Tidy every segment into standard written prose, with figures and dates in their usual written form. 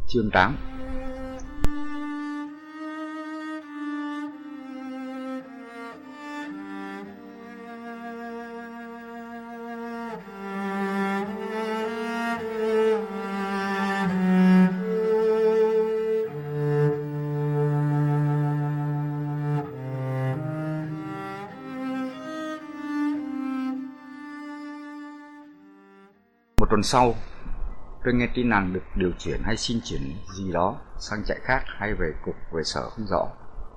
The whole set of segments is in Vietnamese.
Chương 8. Một tuần sau, tôi nghe tin nàng được điều chuyển hay xin chuyển gì đó sang trại khác hay về cục về sở không rõ.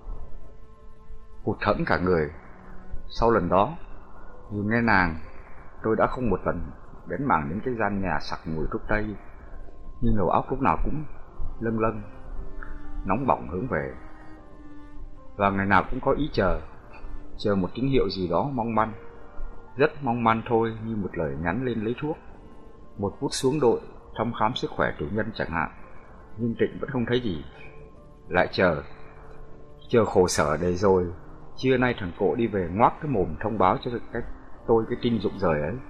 Hụt hẫng cả người. Sau lần đó, dù nghe nàng, tôi đã không một lần bén mảng đến cái gian nhà sặc mùi thuốc tây, nhưng đầu óc lúc nào cũng lâng lâng, nóng bỏng hướng về. Và ngày nào cũng có ý chờ một tín hiệu gì đó mong manh, rất mong manh thôi, như một lời nhắn lên lấy thuốc, một phút xuống đội thăm khám sức khỏe chủ nhân chẳng hạn. Nhưng Trịnh vẫn không thấy gì. Lại chờ khổ sở để rồi trưa nay thằng Cộ đi về ngoác cái mồm thông báo cho tôi cái tin rụng rời ấy.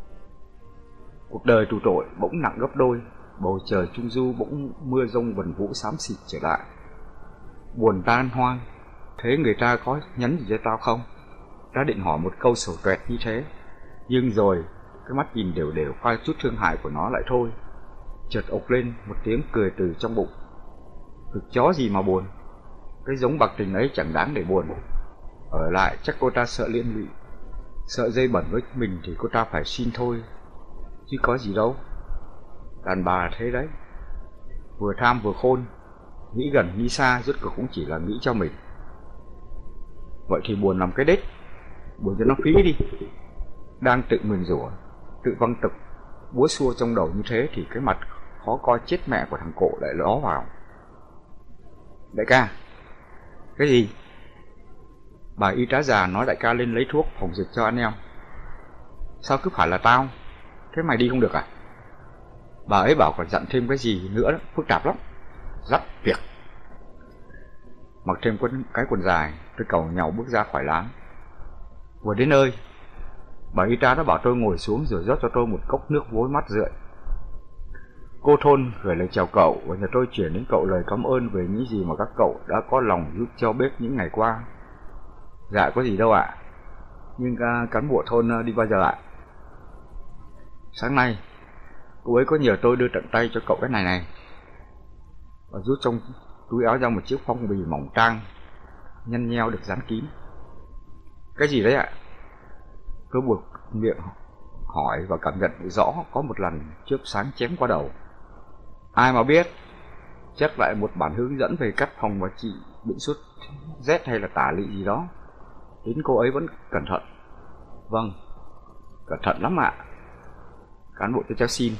Cuộc đời tù tội bỗng nặng gấp đôi, bầu trời trung du bỗng mưa rông vần vũ xám xịt trở lại. Buồn tan hoang. Thế người ta có nhắn gì cho tao không? Đã định hỏi một câu sổ tuẹt như thế, nhưng rồi cái mắt nhìn đều đều qua chút thương hại của nó lại thôi. Chợt ộc lên một tiếng cười từ trong bụng. Thực chó gì mà buồn, cái giống bạc tình ấy chẳng đáng để buồn. Ở lại chắc cô ta sợ liên lụy, sợ dây bẩn với mình thì cô ta phải xin thôi, chứ có gì đâu. Đàn bà là thế đấy, vừa tham vừa khôn, nghĩ gần nghĩ xa, rốt cuộc cũng chỉ là nghĩ cho mình. Vậy thì buồn làm cái đết, buồn cho nó phí đi. Đang tự nguyền rủa, tự văng tục búa xua trong đầu như thế thì cái mặt khó coi chết mẹ của thằng Cộ lại ló vào. Đại ca. Cái gì? Bà y tá già nói đại ca lên lấy thuốc phòng dịch cho anh em. Sao cứ phải là tao? Thế mày đi không được à? Bà ấy bảo còn dặn thêm cái gì nữa đó, phức tạp lắm. Dắt việc. Mặc thêm cái quần dài, tôi cầu nhau bước ra khỏi láng. Vừa đến nơi, bà y tá đã bảo tôi ngồi xuống rồi rót cho tôi một cốc nước vối mát rượi. Cô thôn gửi lời chào cậu và nhờ tôi chuyển đến cậu lời cảm ơn về những gì mà các cậu đã có lòng giúp cho bếp những ngày qua. Dạ có gì đâu ạ. Nhưng cán bộ thôn đi bao giờ ạ? Sáng nay cô ấy có nhờ tôi đưa tận tay cho cậu cái này và rút trong túi áo ra một chiếc phong bì mỏng tang nhăn nheo được dán kín. Cái gì đấy ạ? Tôi buộc miệng hỏi và cảm nhận rõ có một lần chớp sáng chém qua đầu. Ai mà biết, chắc lại một bản hướng dẫn về cách phòng và trị bệnh sốt rét hay là tả lị gì đó. Đến cô ấy vẫn cẩn thận. Vâng, cẩn thận lắm ạ. Cán bộ cho xin.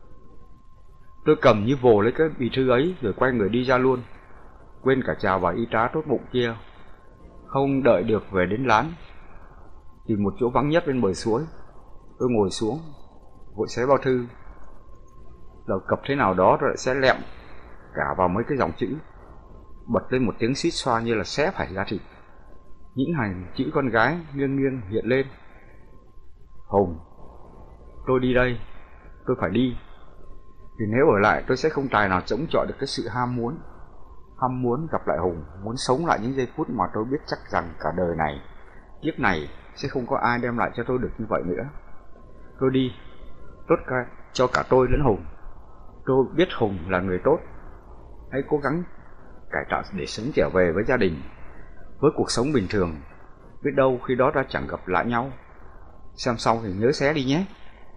Tôi cầm như vồ lấy cái bì thư ấy rồi quay người đi ra luôn, quên cả chào bà y tá tốt bụng kia. Không đợi được về đến lán, tìm một chỗ vắng nhất bên bờ suối, tôi ngồi xuống vội xé bao thư. Đầu cập thế nào đó rồi lại xé lẹm cả vào mấy cái dòng chữ, bật lên một tiếng xít xoa như là xé phải da thịt. Những hàng chữ con gái nghiêng nghiêng hiện lên. Hùng, tôi đi đây, tôi phải đi. Vì nếu ở lại tôi sẽ không tài nào chống chọi được cái sự ham muốn gặp lại Hùng, muốn sống lại những giây phút mà tôi biết chắc rằng cả đời này, kiếp này sẽ không có ai đem lại cho tôi được như vậy nữa. Tôi đi, tốt cho cả tôi lẫn Hùng. Tôi biết Hùng là người tốt, hãy cố gắng cải tạo để sống trở về với gia đình, với cuộc sống bình thường. Biết đâu khi đó ta chẳng gặp lại nhau. Xem xong thì nhớ xé đi nhé.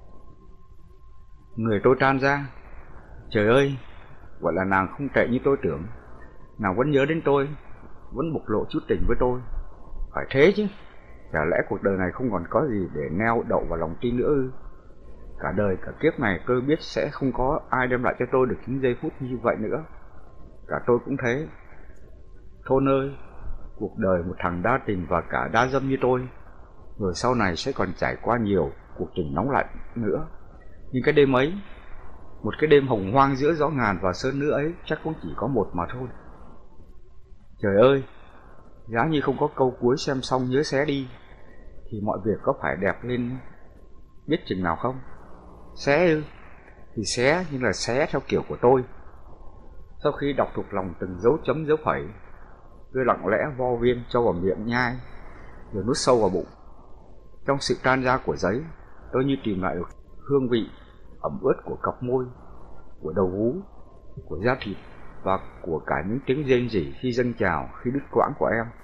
Người tôi tan ra. Trời ơi, gọi là nàng không tệ như tôi tưởng. Nàng vẫn nhớ đến tôi, vẫn bộc lộ chút tình với tôi. Phải thế chứ, chả lẽ cuộc đời này không còn có gì để neo đậu vào lòng tin nữa ư? Cả đời cả kiếp này tôi biết sẽ không có ai đem lại cho tôi được những giây phút như vậy nữa. Cả tôi cũng thế. Thôn ơi, cuộc đời một thằng đa tình và cả đa dâm như tôi, rồi sau này sẽ còn trải qua nhiều cuộc tình nóng lạnh nữa. Nhưng cái đêm ấy, một cái đêm hồng hoang giữa gió ngàn và sơn nữ ấy, chắc cũng chỉ có một mà thôi. Trời ơi, giá như không có câu cuối xem xong nhớ xé đi, thì mọi việc có phải đẹp lên biết chừng nào không? Xé ư? Thì xé, nhưng là xé theo kiểu của tôi. Sau khi đọc thuộc lòng từng dấu chấm dấu phẩy, tôi lặng lẽ vo viên cho vào miệng nhai, rồi nuốt sâu vào bụng. Trong sự tan ra của giấy, tôi như tìm lại được hương vị ẩm ướt của cặp môi, của đầu vú, của da thịt và của cả những tiếng rên rỉ khi dâng trào, khi đứt quãng của em.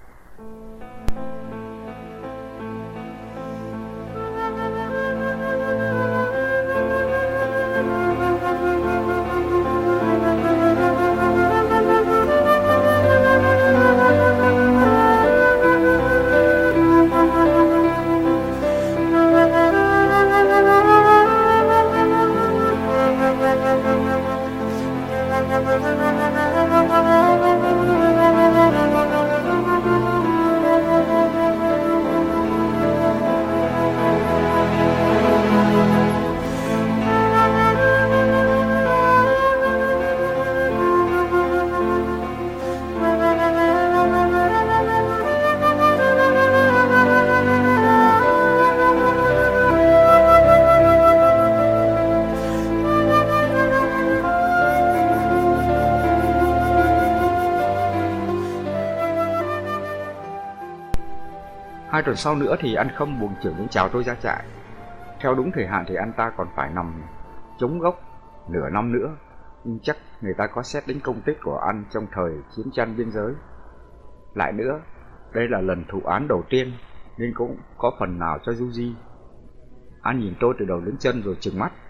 Hai tuần sau nữa thì anh Khâm buồng trưởng đến chào tôi ra trại. Theo đúng thời hạn thì anh ta còn phải nằm chống gốc nửa năm nữa, nhưng chắc người ta có xét đến công tích của anh trong thời chiến tranh biên giới. Lại nữa, đây là lần thụ án đầu tiên nên cũng có phần nào cho du di. Anh nhìn tôi từ đầu đến chân rồi trừng mắt.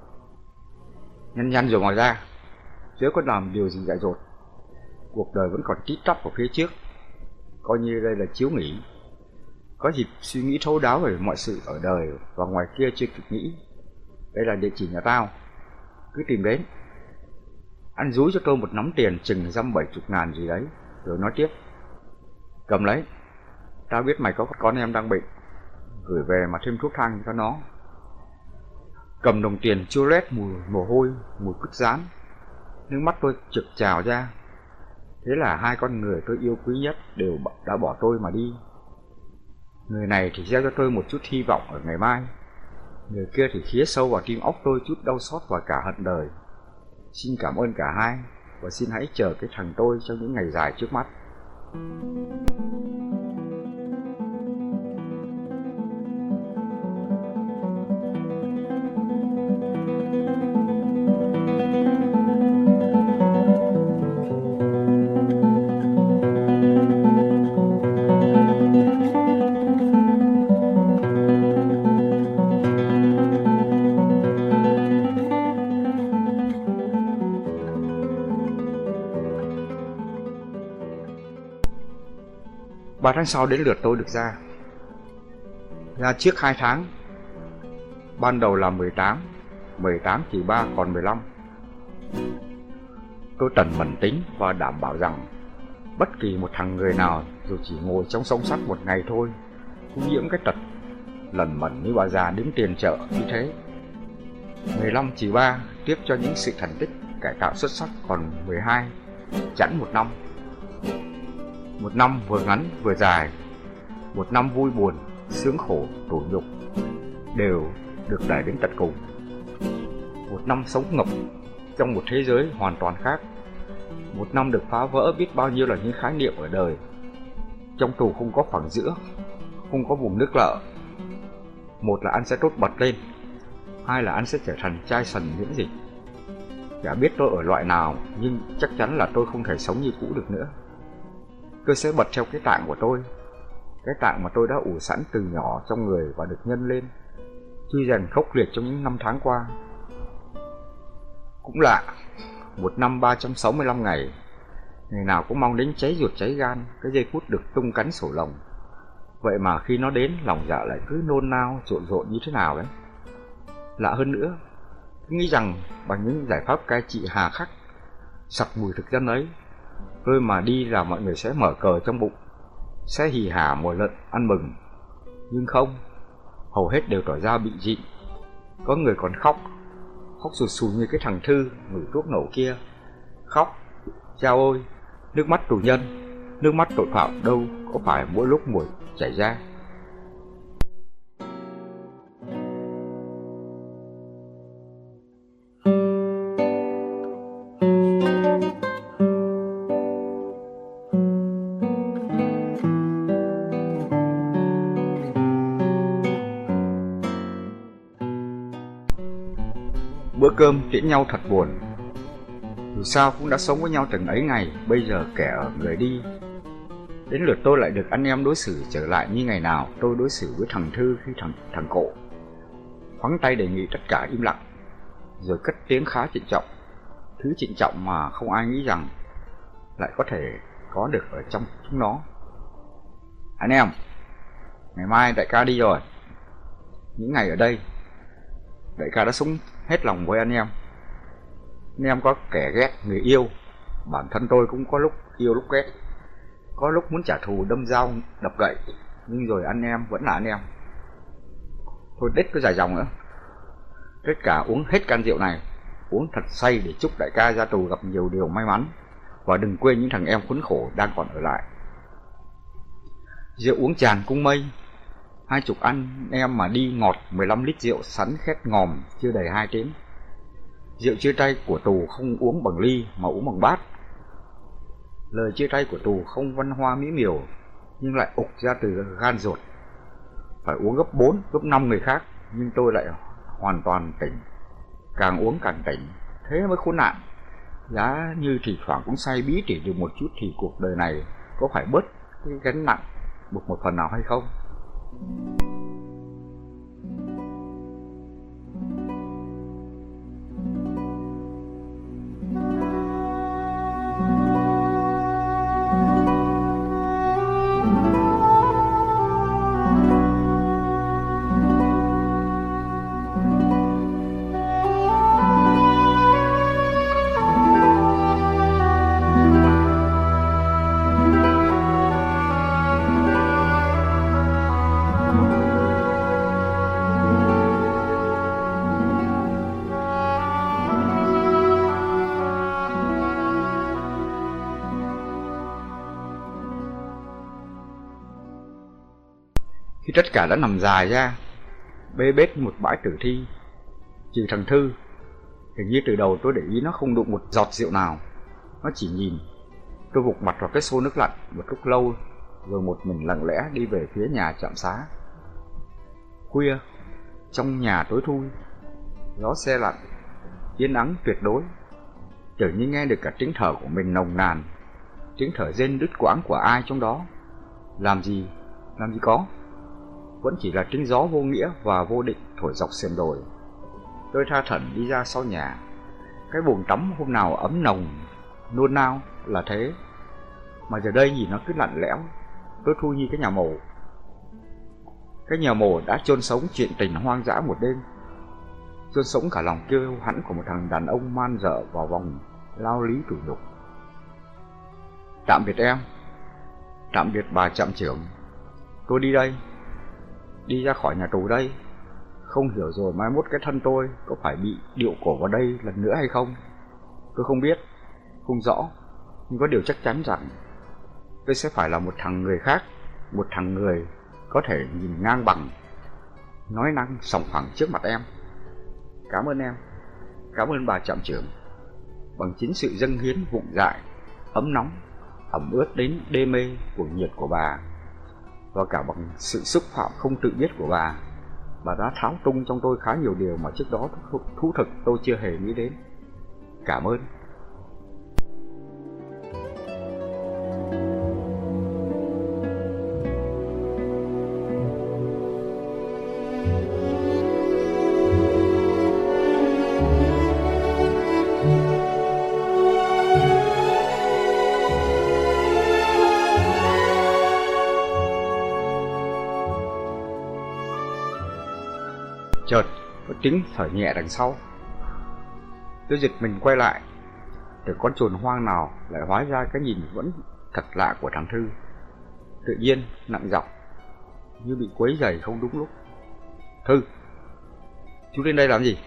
Nhăn nhăn rồi ngoài ra, chớ có làm điều gì dại dột. Cuộc đời vẫn còn tít tắp ở phía trước, coi như đây là chiếu nghỉ. Có dịp suy nghĩ thấu đáo về mọi sự ở đời và ngoài kia chưa kịp nghĩ. Đây là địa chỉ nhà tao, cứ tìm đến. Anh dúi cho tôi một nắm tiền chừng 70 ngàn gì đấy, rồi nói tiếp. Cầm lấy, tao biết mày có con em đang bệnh, gửi về mà thêm thuốc thang cho nó. Cầm đồng tiền chua lét mùi mồ hôi, mùi cứt rán, nước mắt tôi trực trào ra. Thế là hai con người tôi yêu quý nhất đều đã bỏ tôi mà đi. Người này thì gieo cho tôi một chút hy vọng ở ngày mai, người kia thì khía sâu vào tim óc tôi chút đau xót và cả hận đời. Xin cảm ơn cả hai và xin hãy chờ cái thằng tôi trong những ngày dài trước mắt. Ba tháng sau đến lượt tôi được ra trước 2 tháng. Ban đầu là 18 trừ 3 còn 15. Tôi tần mẩn tính và đảm bảo rằng bất kỳ một thằng người nào dù chỉ ngồi trong song sắt một ngày thôi cũng nhiễm cái tật lẩn mẩn như bà già đứng tiền chợ như thế. 15 trừ 3 tiếp cho những sự thành tích cải tạo xuất sắc còn 12, chẵn 1 năm. Một năm vừa ngắn vừa dài, một năm vui buồn, sướng khổ, tủi nhục đều được đẩy đến tận cùng. Một năm sống ngập trong một thế giới hoàn toàn khác. Một năm được phá vỡ biết bao nhiêu là những khái niệm ở đời. Trong tù không có khoảng giữa, không có vùng nước lợ. Một là anh sẽ tốt bật lên, hai là anh sẽ trở thành chai sần miễn dịch. Chả biết tôi ở loại nào, nhưng chắc chắn là tôi không thể sống như cũ được nữa. Tôi sẽ bật theo cái tạng của tôi, cái tạng mà tôi đã ủ sẵn từ nhỏ trong người và được nhân lên, chui rèn khốc liệt trong những năm tháng qua. Cũng lạ, một năm 365 ngày, ngày nào cũng mong đến cháy ruột cháy gan cái giây phút được tung cánh sổ lồng. Vậy mà khi nó đến, lòng dạ lại cứ nôn nao trộn rộn như thế nào đấy. Lạ hơn nữa, tôi nghĩ rằng bằng những giải pháp cai trị hà khắc, sặc mùi thực dân ấy, tôi mà đi là mọi người sẽ mở cờ trong bụng, sẽ hì hả mồi lợn ăn mừng. Nhưng không, hầu hết đều tỏ ra bị dị. Có người còn khóc sù sù như cái thằng Thư ngửi thuốc nổ kia. Khóc, chao ôi, nước mắt tù nhân, nước mắt tội phạm đâu có phải mỗi lúc một chảy ra. cơm tiễn nhau thật buồn. Dù sao cũng đã sống với nhau từng ấy ngày, bây giờ kẻ ở người đi. Đến lượt tôi lại được anh em đối xử trở lại như ngày nào tôi đối xử với thằng Thư khi thằng Cộ. Khoáng tay đề nghị tất cả im lặng, rồi cất tiếng khá trịnh trọng, thứ trịnh trọng mà không ai nghĩ rằng lại có thể có được ở trong chúng nó. Anh em, ngày mai đại ca đi rồi. Những ngày ở đây, đại ca đã sống hết lòng với anh em có kẻ ghét người yêu, bản thân tôi cũng có lúc yêu lúc ghét, có lúc muốn trả thù đâm dao đập gậy, nhưng rồi anh em vẫn là anh em. Thôi đếch có dài dòng nữa, tất cả uống hết can rượu này, uống thật say để chúc đại ca ra tù gặp nhiều điều may mắn, và đừng quên những thằng em khốn khổ đang còn ở lại. Rượu uống tràn cung mây, 20 anh em mà đi ngọt 15 lít rượu sắn khét ngòm chưa đầy 2 tiếng. Rượu chia tay của tù không uống bằng ly mà uống bằng bát. Lời chia tay của tù không văn hoa mỹ miều, nhưng lại ục ra từ gan ruột. Phải uống gấp 4, gấp 5 người khác, nhưng tôi lại hoàn toàn tỉnh. Càng uống càng tỉnh, thế mới khốn nạn. Giá như thỉnh thoảng cũng say bí tỉ được một chút thì cuộc đời này có phải bớt cái gánh nặng một phần nào hay không? Khi tất cả đã nằm dài ra, bê bết một bãi tử thi, trừ thằng Thư, hình như từ đầu tôi để ý nó không đụng một giọt rượu nào. Nó chỉ nhìn. Tôi vụt mặt vào cái xô nước lạnh một lúc lâu, rồi một mình lặng lẽ đi về phía nhà trạm xá. Khuya, trong nhà tối thui, gió se lạnh, yên ắng tuyệt đối. Chợt như nghe được cả tiếng thở của mình nồng nàn, tiếng thở rên đứt quãng của ai trong đó. Làm gì có, vẫn chỉ là tiếng gió vô nghĩa và vô định thổi dọc sườn đồi. Tôi tha thẩn đi ra sau nhà. Cái bồn tắm hôm nào ấm nồng, nôn nao là thế, mà giờ đây nhìn nó cứ lạnh lẽo, tối thui như cái nhà mồ. Cái nhà mồ đã chôn sống chuyện tình hoang dã một đêm, chôn sống cả lòng kêu hãnh của một thằng đàn ông man dợ vào vòng lao lý tủi nhục. Tạm biệt em, tạm biệt bà trạm trưởng. Tôi đi đây, đi ra khỏi nhà tù đây. Không hiểu rồi mai mốt cái thân tôi có phải bị điệu cổ vào đây lần nữa hay không. Tôi không biết, không rõ, nhưng có điều chắc chắn rằng tôi sẽ phải là một thằng người khác, một thằng người có thể nhìn ngang bằng, nói năng sòng phẳng trước mặt em. Cảm ơn em, cảm ơn bà trạm trưởng. Bằng chính sự dâng hiến vụng dại, ấm nóng, ẩm ướt đến đê mê của nhiệt của bà, và cả bằng sự xúc phạm không tự biết của bà đã tháo tung trong tôi khá nhiều điều mà trước đó thú thực tôi chưa hề nghĩ đến. Cảm ơn. Chợt có tiếng thở nhẹ đằng sau. Tôi giật mình quay lại, từ con chồn hoang nào lại hóa ra cái nhìn vẫn thật lạ của thằng Thư. Tự nhiên nặng giọng, như bị quấy rầy không đúng lúc. Thư, chú đến đây làm gì?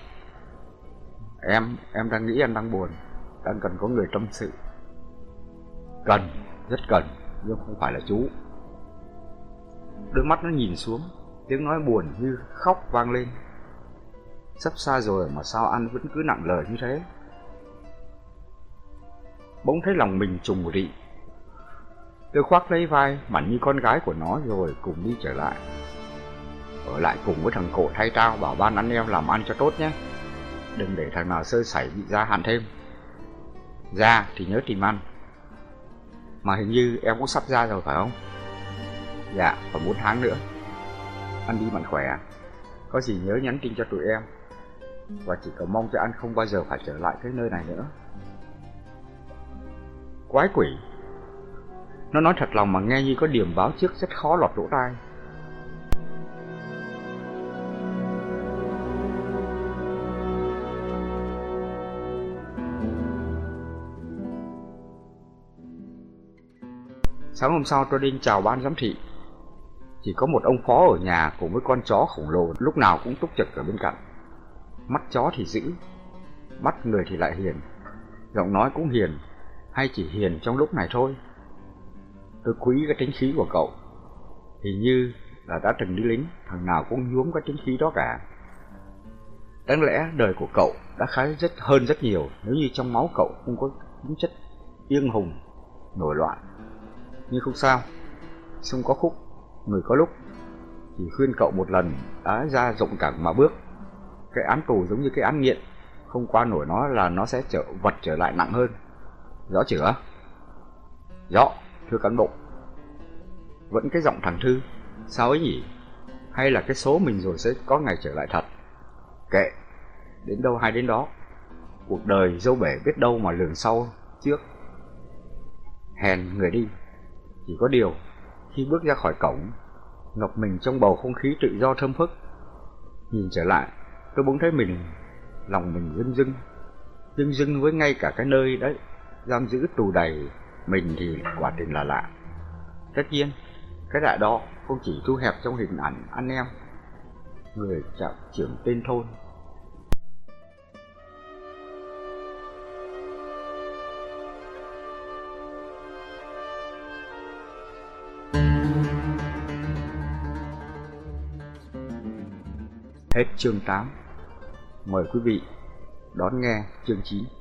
Em đang nghĩ anh đang buồn, đang cần có người tâm sự. Cần, rất cần, nhưng không phải là chú. Đôi mắt nó nhìn xuống, tiếng nói buồn như khóc vang lên. Sắp xa rồi mà sao anh vẫn cứ nặng lời như thế? Bỗng thấy lòng mình trùng một rị. Tôi khoác lấy vai mảnh như con gái của nó rồi cùng đi trở lại. Ở lại cùng với thằng Cộ thay tao bảo ban anh em làm ăn cho tốt nhé. đừng để thằng nào sơ sẩy bị gia hạn thêm. Ra thì nhớ tìm ăn. Mà hình như em cũng sắp ra rồi phải không? Dạ, còn 4 tháng nữa. Anh đi mạnh khỏe. Có gì nhớ nhắn tin cho tụi em. Và chỉ cầu mong cho anh không bao giờ phải trở lại cái nơi này nữa. Quái quỷ. Nó nói thật lòng mà nghe như có điểm báo trước rất khó lọt lỗ tai. Sáng hôm sau tôi đi chào ban giám thị. Chỉ có một ông phó ở nhà cùng với con chó khổng lồ lúc nào cũng túc trực ở bên cạnh. Mắt chó thì dữ, mắt người thì lại hiền. Giọng nói cũng hiền, hay chỉ hiền trong lúc này thôi. Tôi quý cái tính khí của cậu. Hình như là đã từng đi lính, thằng nào cũng nhuốm cái tính khí đó cả. Đáng lẽ đời của cậu đã khá hơn rất nhiều nếu như trong máu cậu không có tính chất yên hùng, nổi loạn. Nhưng không sao, sông có khúc, người có lúc. Chỉ khuyên cậu một lần đã ra rộng cẳng mà bước. Cái án tù giống như cái án nghiện, không qua nổi nó là nó sẽ trở lại nặng hơn. Rõ chưa? Rõ, thưa cán bộ. Vẫn cái giọng thằng Thư. Sao ấy nhỉ? Hay là cái số mình rồi sẽ có ngày trở lại thật? Kệ, đến đâu hay đến đó. Cuộc đời dâu bể biết đâu mà lường sau trước. Hèn người đi. Chỉ có điều, khi bước ra khỏi cổng, ngập mình trong bầu không khí tự do thơm phức, nhìn trở lại, tôi bỗng thấy lòng mình dưng dưng với ngay cả cái nơi đấy giam giữ tù đầy mình thì quả tình là lạ. Tất nhiên, cái lạ đó không chỉ thu hẹp trong hình ảnh anh em, người trạm trưởng tên thôn. Hết chương 8. Mời quý vị đón nghe chương 9.